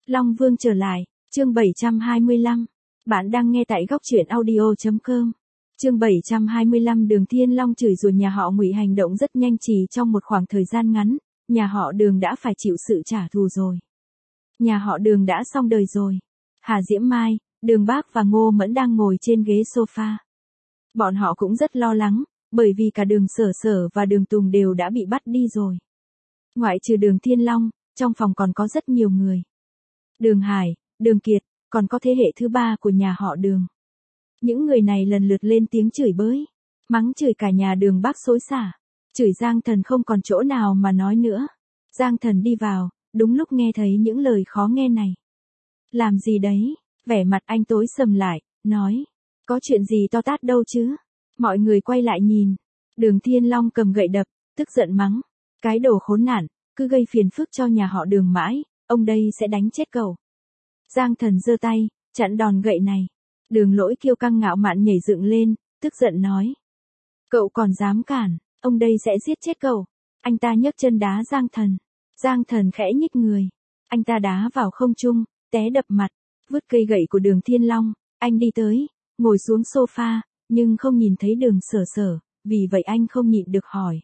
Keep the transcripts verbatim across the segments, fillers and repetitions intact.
Long Vương trở lại, chương bảy trăm hai mươi lăm. Bạn đang nghe tại góc truyện audio chấm com. Chương bảy trăm hai mươi lăm Đường Thiên Long chửi rủa nhà họ Ngụy hành động rất nhanh, chỉ trong một khoảng thời gian ngắn, nhà họ Đường đã phải chịu sự trả thù rồi. Nhà họ Đường đã xong đời rồi. Hà Diễm Mai, Đường Bác và Ngô Mẫn đang ngồi trên ghế sofa. Bọn họ cũng rất lo lắng, bởi vì cả Đường Sở Sở và Đường Tùng đều đã bị bắt đi rồi. Ngoại trừ Đường Thiên Long, trong phòng còn có rất nhiều người. Đường Hải, Đường Kiệt, còn có thế hệ thứ ba của nhà họ Đường. Những người này lần lượt lên tiếng chửi bới, mắng chửi cả nhà Đường Bác xối xả, chửi Giang Thần không còn chỗ nào mà nói nữa. Giang Thần đi vào, đúng lúc nghe thấy những lời khó nghe này. Làm gì đấy? Vẻ mặt anh tối sầm lại, nói, có chuyện gì to tát đâu chứ? Mọi người quay lại nhìn, Đường Thiên Long cầm gậy đập, tức giận mắng, cái đồ khốn nạn, cứ gây phiền phức cho nhà họ Đường mãi, ông đây sẽ đánh chết cậu. Giang Thần giơ tay, chặn đòn gậy này. Đường Lỗi kiêu căng ngạo mạn nhảy dựng lên, tức giận nói, cậu còn dám cản, ông đây sẽ giết chết cậu. Anh ta nhấc chân đá Giang Thần. Giang Thần khẽ nhích người, anh ta đá vào không trung, té đập mặt, vứt cây gậy của Đường Thiên Long. Anh đi tới, ngồi xuống sofa, nhưng không nhìn thấy Đường Sở Sở, vì vậy anh không nhịn được hỏi,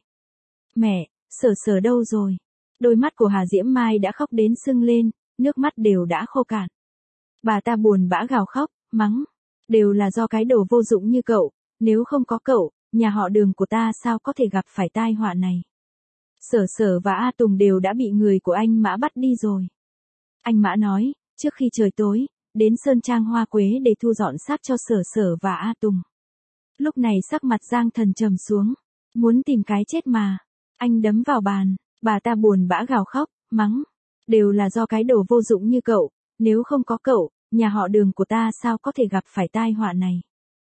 mẹ, Sở Sở đâu rồi? Đôi mắt của Hà Diễm Mai đã khóc đến sưng lên, nước mắt đều đã khô cạn. Bà ta buồn bã gào khóc, mắng, đều là do cái đồ vô dụng như cậu, nếu không có cậu, nhà họ Đường của ta sao có thể gặp phải tai họa này. Sở Sở và A Tùng đều đã bị người của anh Mã bắt đi rồi. Anh Mã nói, trước khi trời tối, đến Sơn Trang Hoa Quế để thu dọn xác cho Sở Sở và A Tùng. Lúc này sắc mặt Giang Thần trầm xuống, muốn tìm cái chết mà. Anh đấm vào bàn, bà ta buồn bã gào khóc, mắng, đều là do cái đồ vô dụng như cậu, nếu không có cậu, nhà họ Đường của ta sao có thể gặp phải tai họa này.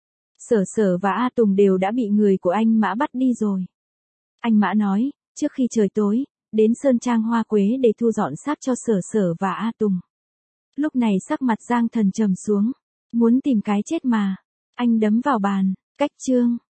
Sở Sở và A Tùng đều đã bị người của anh Mã bắt đi rồi. Anh Mã nói, trước khi trời tối, đến Sơn Trang Hoa Quế để thu dọn xác cho Sở Sở và A Tùng. Lúc này sắc mặt Giang Thần trầm xuống, muốn tìm cái chết mà. Anh đấm vào bàn, cách chương.